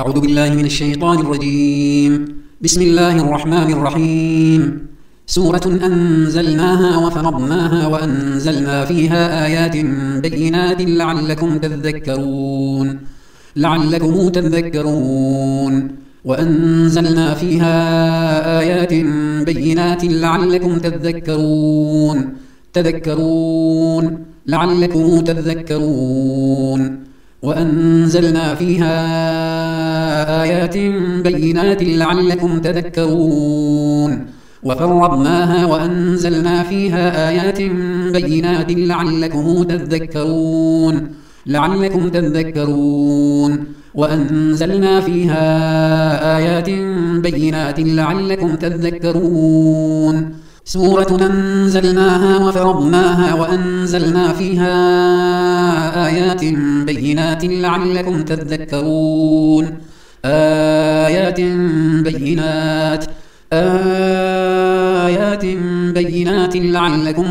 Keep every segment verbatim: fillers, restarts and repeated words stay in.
أعوذ بالله من الشيطان الرجيم. بسم الله الرحمن الرحيم. سورة أنزلناها وفرضناها وأنزلنا فيها آيات بينات لعلكم تذكرون لعلكم تذكرون وأنزلنا فيها آيات بينات لعلكم تذكرون تذكرون لعلكم تذكرون وأنزلنا فيها آيات بينات لعلكم تذكرون وفرضناها وأنزلنا فيها آيات بينات لعلكم تذكرون لعلكم تذكرون وأنزلنا فيها آيات بينات لعلكم تذكرون سورة أنزلناها وفرضناها وأنزلنا فيها آيات بينات لعلكم تذكرون آيات بينات آيات بينات لعلكم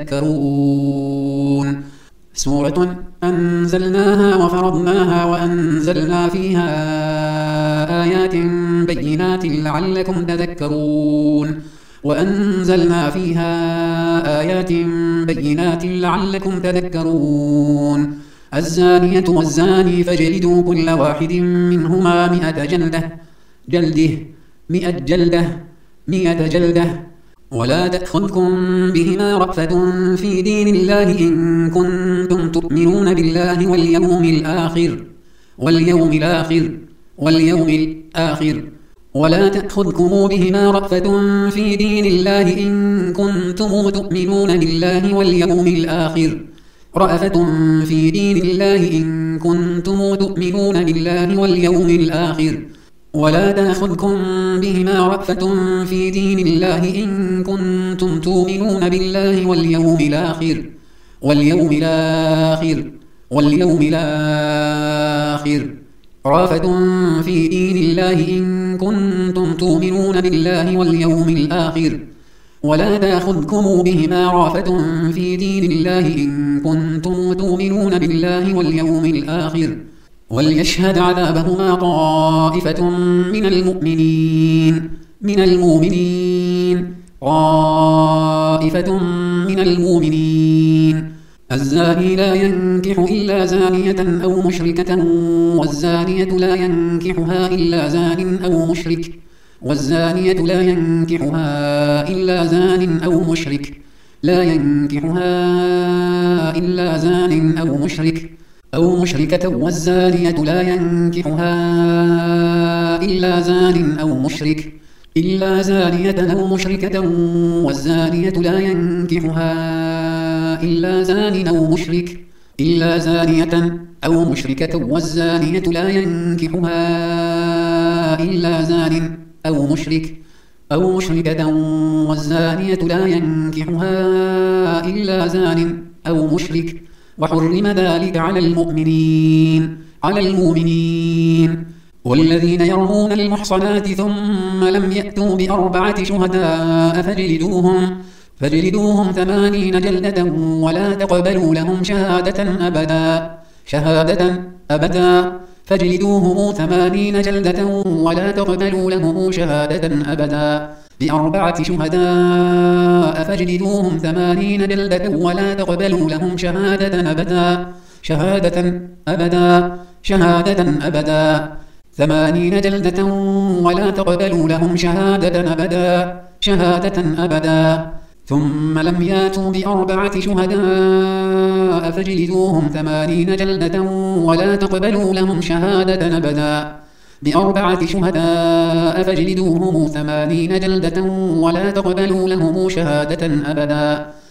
تذكرون سورة أنزلناها وفرضناها وأنزلنا فيها آيات بينات لعلكم تذكرون وأنزلنا فيها آيات بينات لعلكم تذكرون الزانية والزاني فاجلدوا كل واحد منهما مئة جلدة جلده مئة جلدة مئة جلدة ولا تأخذكم بهما رأفة في دين الله إن كنتم تؤمنون بالله واليوم الآخر واليوم الآخر واليوم الآخر ولا تأخذكم بهما رأفة في دين الله إن كنتم تؤمنون بالله واليوم الآخر رأفة في دين الله إن كنتم تؤمنون بالله واليوم الآخر ولا تأخذكم بهما رأفة في دين الله إن كنتم تؤمنون بالله واليوم الآخر واليوم الآخر واليوم الآخر رأفة في دين الله إن كنتم تؤمنون بالله واليوم الآخر ولا تأخذكم بهما رأفة في دين الله إن كنتم تؤمنون بالله واليوم الآخر وليشهد عذابهما طائفة من المؤمنين من المؤمنين طائفة من المؤمنين الزاني لا ينكح إلا زانية أو مشركة والزانية لا ينكحها إلا زان أو مشرك والزانية لا ينكحها إلا زان أو مشرك لا ينكحها إلا زان أو مشرك أو مشركة والزانية لا ينكحها إلا زان أو مشرك إلا زانية أو مشركة والزانية لا ينكحها إلا زان أو مشرك إلا زانية أو مشركة والزانية لا ينكحها إلا زان أو مشرك أو مشركة والزانية لا ينكحها إلا زان أو مشرك وحرم ذلك على المؤمنين على المؤمنين والذين يرمون المحصنات ثم لم يأتوا بأربعة شهداء فاجلدوهم فاجلدوهم ثمانين جلدة ولا تقبلوا لهم شهادة أبدا شهادة أبدا فاجلدوهم ثمانين جلدة ولا تقبلوا لهم شهادة أبدا بأربعة شهداء فاجلدوهم ثمانين جلدة ولا تقبلوا لهم شهادة أبدا شهادة أبدا شهادة أبدا ثمانين جلدة ولا تقبلوا لهم شهادة أبدا شهادة أبدا ثم لم ياتوا بأربعة شهداء فاجلدوهم ثمانين جلدة ولا تقبلوا لهم شهادة أبدا بأربعة شهداء فاجلدوهم ثمانين جلدة ولا تقبلوا لهم شهادة أبدا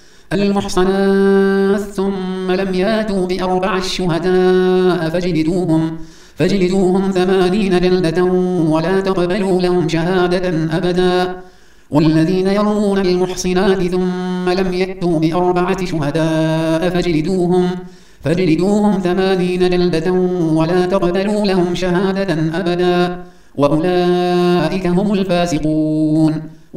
المحصنات ثم لم ياتوا بأربعة شهداء فاجلدوهم فاجلدوهم ثمانين جلدة ولا تقبلوا لهم شهادة أبدا والذين يرمون المحصنات ثم لم يأتوا بأربعة شهداء فاجلدوهم فاجلدوهم ثمانين جلدة ولا تقبلوا لهم شهادة أبدا وأولئك هم الفاسقون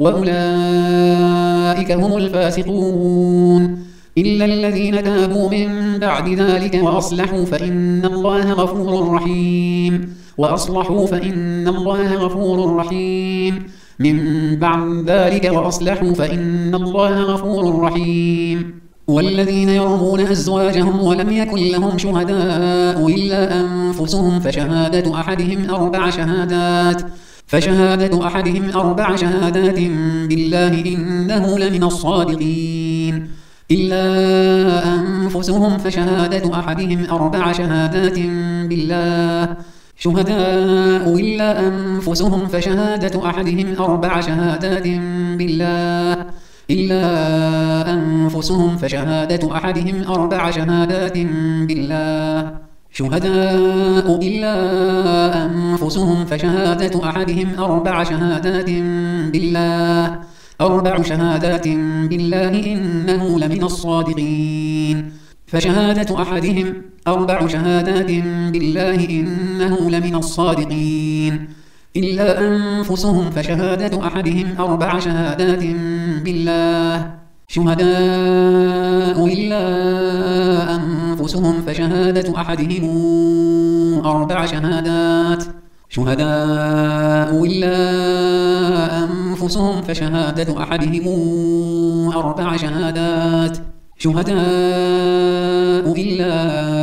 وأولئك هم الفاسقون إلا الذين تابوا من بعد ذلك وأصلحوا فإن الله غفور رحيم وأصلحوا فإن الله غفور رحيم. من بعد ذلك وأصلحوا فإن الله غفور رحيم. والذين يرمون أزواجهم ولم يكن لهم شهداء إلا أنفسهم فشهادة أحدهم أربع شهادات فشهادة أحدهم أربع شهادات بالله إنه لمن الصادقين. إلا أنفسهم فشهادة أحدهم أربع شهادات بالله شهداء إلا أنفسهم فشهادة أحدهم أربع شهادات بالله إلا أنفسهم فشهادة أحدهم أربع شهادات بالله شهداء إلا أنفسهم فشهادة أحدهم أربع شهادات بالله أربع شهادات بالله إنه لمن الصادقين. فشهادة أحدهم أربع شهادات بالله إنه لمن الصادقين. إلا أنفسهم فشهادة أحدهم أربع شهادات بالله شهداء إلا أنفسهم فشهادة أحدهم أربع شهادات شهداء إلا أنفسهم فشهادة أحدهم أربع شهادات شهداء إلا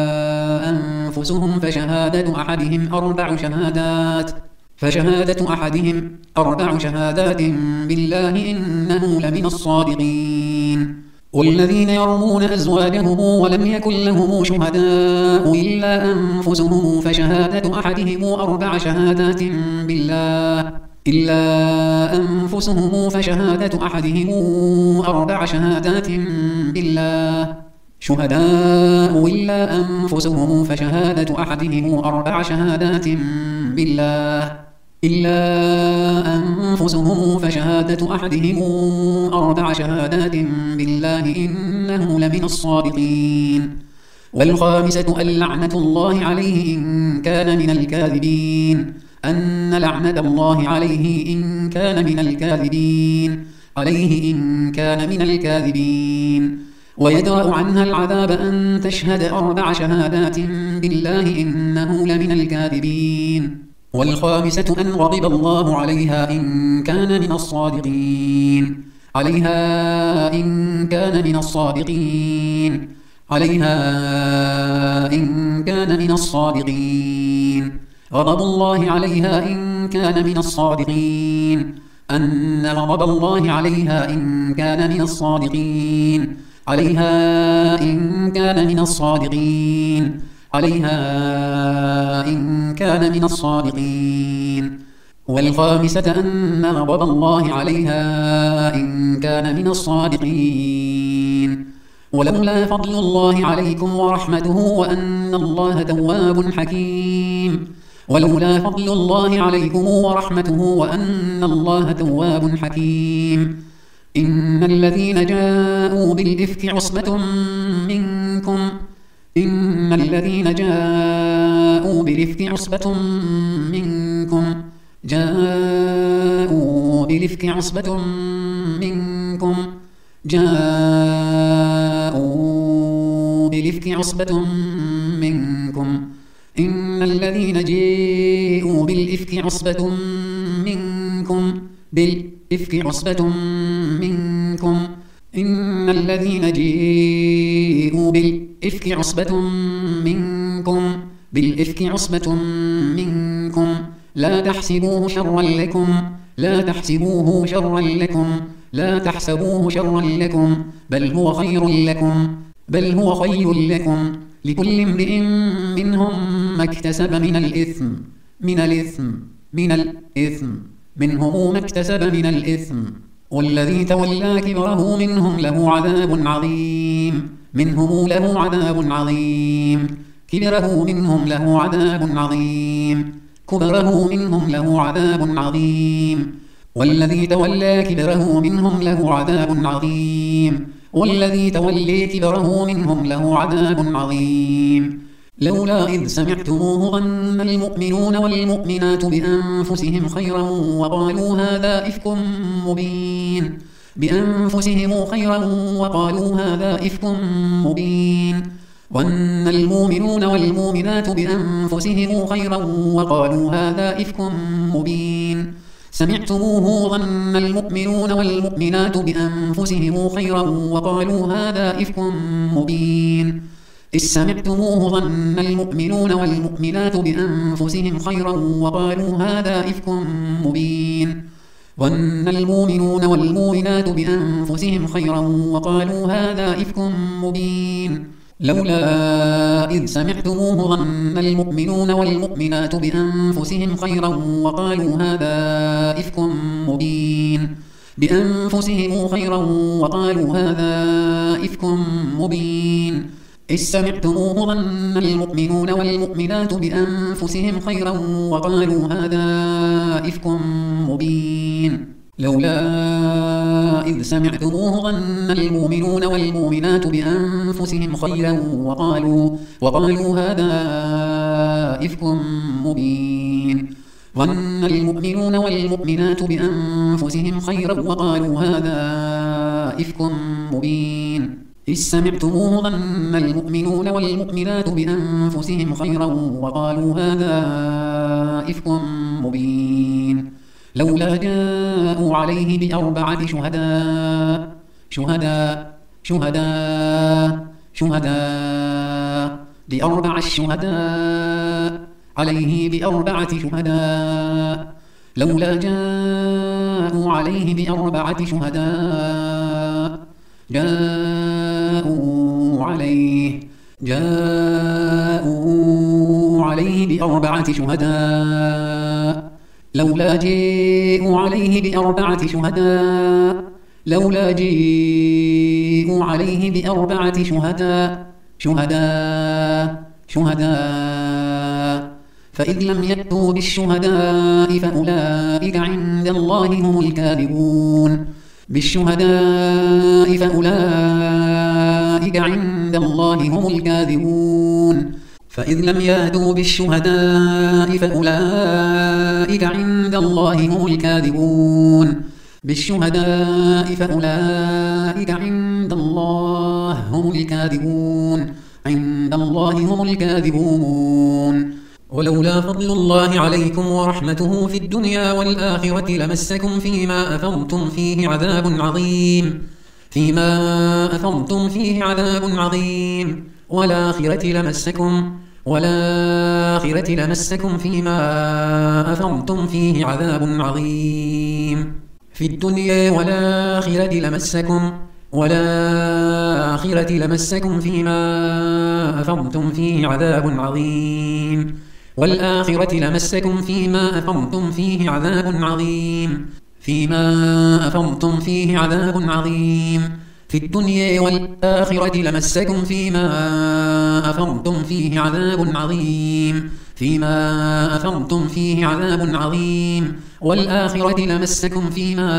أنفسهم فشهادة أحدهم أربع شهادات فشهادة أحدهم أربع شهادات بالله إنه لمن الصادقين. والذين يرمون أزواجهم ولم يكن لهم شهداء إلا أنفسهم فشهادة أحدهم أربع شهادات بالله إلا أنفسهم فشهادة أحدهم أربع شهادات بالله شهداء إلا أنفسهم فشهادة أحدهم أربع شهادات بالله إلا أنفسهم فشهادة أحدهم أربع شهادات بالله إنه لمن الصادقين. والخامسة أن لعنة الله عليه إن كان من الكاذبين أن لعنة الله عليه إن كان من الكاذبين عليه إن كان من الكاذبين. ويدرأ عنها العذاب أن تشهد أربع شهادات بالله إنه لمن الكاذبين. والخامسة أن غضب الله عليها إن كان من الصادقين عليها إن كان من الصادقين عليها إن كان من الصادقين. غضب الله عليها إن كان من الصادقين أن غضب الله عليها إن كان من الصادقين عليها إن كان من الصادقين عليها إن كان من الصادقين. والخامسة أن غضب الله عليها إن كان من الصادقين. ولولا فضل الله عليكم ورحمته وأن الله تواب حكيم ولولا فضل الله عليكم ورحمته وأن الله تواب حكيم. إن الذين جاءوا بالإفك عصبة منكم إن الذين جاءوا بالإفك عصبة منكم جاءوا بالإفك عصبة منكم جاءوا بالإفك عصبة منكم إن الذين جاءوا بالإفك عصبة منكم بالإفك عصبة منكم إن الذين جاءوا بالإفك عصبة منكم بالإفك عصبة منكم لا تحسبوه شرا لكم لا تحسبوه شرا لكم لا تحسبوه شرا لكم بل هو خير لكم بل هو خير لكم لكل امرئ منهم ما اكتسب من الإثم من الإثم من الإثم منهم ما اكتسب من الإثم. والذي تولى كبره منهم له عذاب عظيم منهم له عذاب عظيم كبره منهم له عذاب عظيم كبره منهم له عذاب عظيم. والذي تولى كبره منهم له عذاب عظيم والذي تولي كبره منهم له عذاب عظيم. لولا إذ سمعتموه ظن المؤمنون والمؤمنات بأنفسهم خيرا وقالوا هذا إفك مبين بأنفسهم خيرا وقالوا هذا إفك مبين ظن المؤمنون والمؤمنات بأنفسهم خيرا وقالوا هذا إفك مبين سمعتموه ظن المؤمنون والمؤمنات بأنفسهم خيرا وقالوا هذا إفك مبين إذ سمعتموه ظن المؤمنون والمؤمنات بأنفسهم خيرا وقالوا هذا إفك مبين ظن المؤمنون والمؤمنات بأنفسهم خيرا وقالوا هذا إفك مبين لولا إذ سمعتموه ظن المؤمنون والمؤمنات بأنفسهم خيرا وقالوا هذا إفك مبين بأنفسهم خيرا وقالوا هذا إفك مبين إذ سمعتموه ظن المؤمنون والمؤمنات بأنفسهم خيرا وقالوا هذا إفك مبين لولا إذ سمعتموه ظن المؤمنون والمؤمنات بأنفسهم خيرا وقالوا, وقالوا هذا إفك مبين ظن المؤمنون والمؤمنات بأنفسهم خيرا وقالوا هذا إفك مبين إذ سمعتموه ظن المؤمنون والمؤمنات بأنفسهم خيرا وقالوا هذا إفك مبين لولا جاءوا عليه بأربعة شهداء شهداء شهداء شهداء بأربع الشهداء عليه بأربعة شهداء لولا جاءوا عليه بأربعة شهداء جاءوا عليه جاءوا عليه بأربعة شهداء لولا جاءوا عليه بأربعة شهداء لولا جاءوا عليه بأربعة شهداء شهداء شهداء فإذ لم يأتوا بالشهداء فأولئك عند الله هم الكاذبون بالشهداء فأولئك عند الله هم الكاذبون فإذ لم يأتوا بالشهداء فأولئك عند الله هم الكاذبون بالشهداء فأولئك عند الله هم الكاذبون عند الله هم الكاذبون ولولا فضل الله عليكم ورحمته في الدنيا والآخرة لمسكم فيما أفضتم فيه عذاب عظيم فيما أفضتم فيه عذاب عظيم والآخرة لمسكم والآخرة لمسكم فيما أفضتم فيه عذاب عظيم في الدنيا والآخرة لمسكم والآخرة لمسكم فيما أفضتم فيه عذاب عظيم والآخرة لمسكم فيما أفضتم فيه عذاب عظيم فيما أفضتم فيه عذاب عظيم في الدنيا والآخرة لمسكم فيما أفضتم فيه عذاب عظيم فيما أفضتم فيه عذاب عظيم والآخرة لمسكم فيما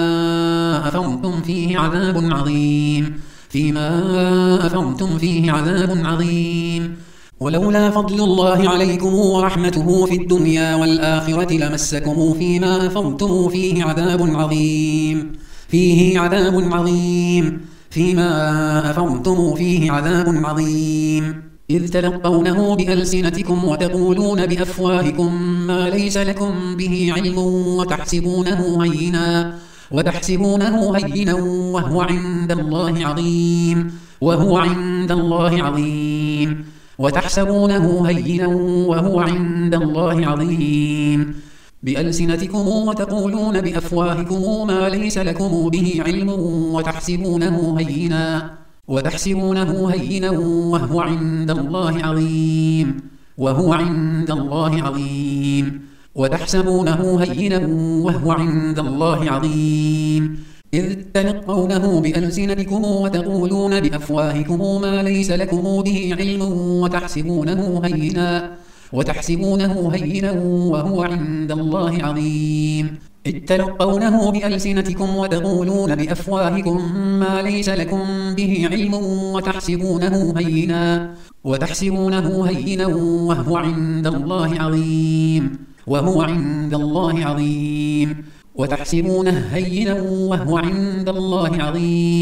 أفضتم فيه عذاب عظيم فيما أفضتم فيه عذاب عظيم ولولا فضل الله عليكم ورحمته في الدنيا والآخرة لمسكم فيما أفضتم فيه عذاب عظيم فيه عذاب عظيم فيما أفضتم فيه عذاب عظيم إذ تلقونه بألسنتكم وتقولون بأفواهكم ما ليس لكم به علم وتحسبونه هينا وتحسبونه هينا وهو عند الله عظيم وهو عند الله عظيم وتحسبونه هينا وهو عند الله عظيم بألسنتكم وتقولون بأفواهكم ما ليس لكم به علم وتحسبونه هينا وتحسبونه هينا وهو عند الله عظيم وهو عند الله عظيم وتحسبونه هينا وهو عند الله عظيم إذ تلقونه بألسنتكم وتقولون بأفواهكم ما ليس لكم به علم وتحسبونه هينا وتحسبونه هينا وهو عند الله عظيم إذ تلقونه بألسنتكم وتقولون بأفواهكم ما ليس لكم به علم وتحسبونه هينا وتحسبونه هينا وهو عند الله عظيم وهو عند الله عظيم وتحسبونه هينا وهو عند الله عظيم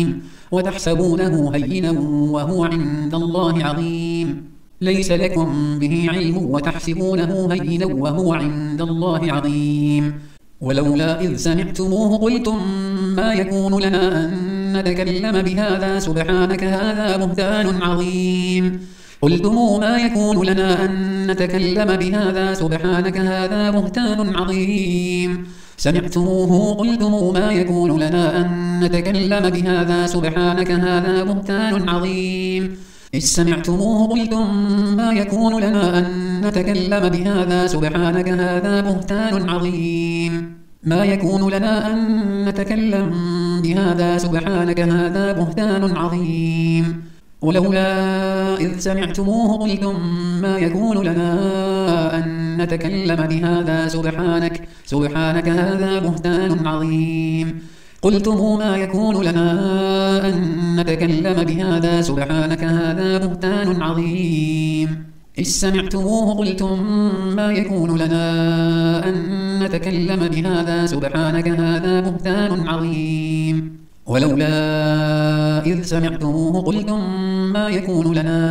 وتحسبونه هينا وهو عند الله عظيم ليس لكم به علم وتحسبونه هينا وهو عند الله عظيم ولولا إذ سمعتموه قلتم ما يكون لنا أن نتكلم بهذا سبحانك هذا بهتان عظيم قلتم ما يكون لنا أن نتكلم بهذا سبحانك هذا بهتان عظيم سمعتموه قلتم ما يكون لنا أن نتكلم بهذا سبحانك هذا بهتان عظيم إذ سمعتموه قلتم ما يكون لنا أن نتكلم بهذا سبحانك هذا بهتان عظيم ما يكون لنا أن نتكلم بهذا سبحانك هذا بهتان عظيم ولولا إذ سمعتموه قلتم ما يكون لنا أن نتكلم بهذا سبحانك سبحانك هذا بهتان عظيم قلتم ما يكون لنا أن نتكلم بهذا سبحانك هذا بهتان عظيم إذ سمعتموه قلتم ما يكون لنا أن نتكلم بهذا سبحانك هذا بهتان عظيم ولولا إذ سمعتموه قلتم ما يكون لنا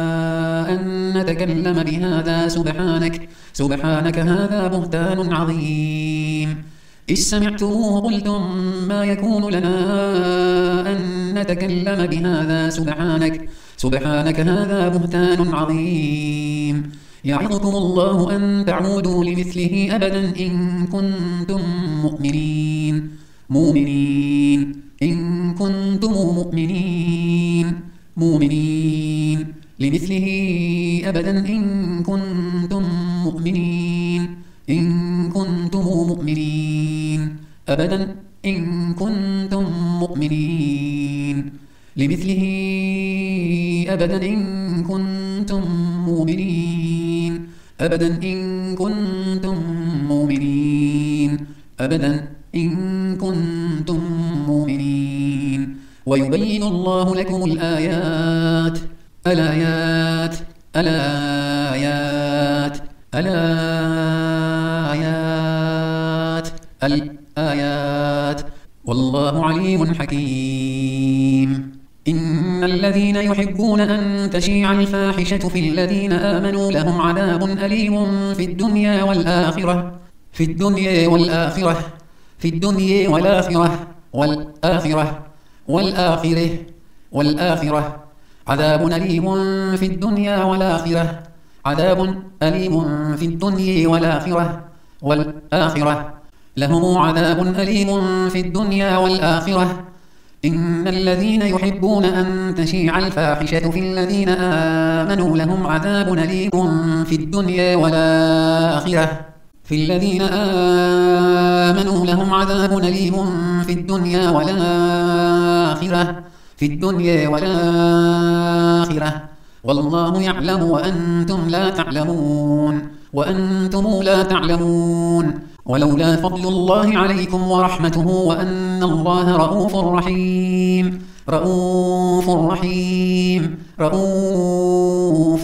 أن نتكلم بهذا سبحانك سبحانك هذا بهتان عظيم إذ سمعتموه قلتم ما يكون لنا أن نتكلم بهذا سبحانك سبحانك هذا بهتان عظيم يعظكم الله أن تعودوا لمثله أبدا إن كنتم مؤمنين مؤمنين إن كنتم مؤمنين مؤمنين لمثله أبدا إن كنتم مؤمنين إن كنتم مؤمنين أبدا إن كنتم مؤمنين لمثله أبدا إن كنتم مؤمنين أبدا إن كنتم مؤمنين أبدا إن كنتم مؤمنين ويبين الله لكم الآيات الآيات الآيات الآيات الآيات والله عليم حكيم إن الذين يحبون أن تشيع الفاحشة في الذين آمنوا لهم عذاب أليم في الدنيا والآخرة في الدنيا والآخرة في الدنيا والآخرة والآخرة والآخرة والآخرة عذاب أليم في الدنيا والآخرة عذاب أليم في الدنيا والآخرة والآخرة لهم عذاب أليم في الدنيا والآخرة إن الذين يحبون أن تشيع الفاحشة في الذين آمنوا لهم عذاب أليم في الدنيا والآخرة في الذين آمنوا لهم عذاب أليم في الدنيا والآخرة في الدنيا والآخرة والله يعلم وأنتم لا تعلمون وأنتم لا تعلمون ولولا فضل الله عليكم ورحمته وأن الله رؤوف رحيم رؤوف رحيم رؤوف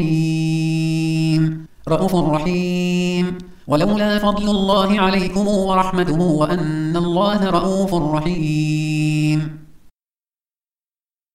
رحيم رؤوف رحيم ولولا فضل الله عليكم ورحمته وأن الله رؤوف رحيم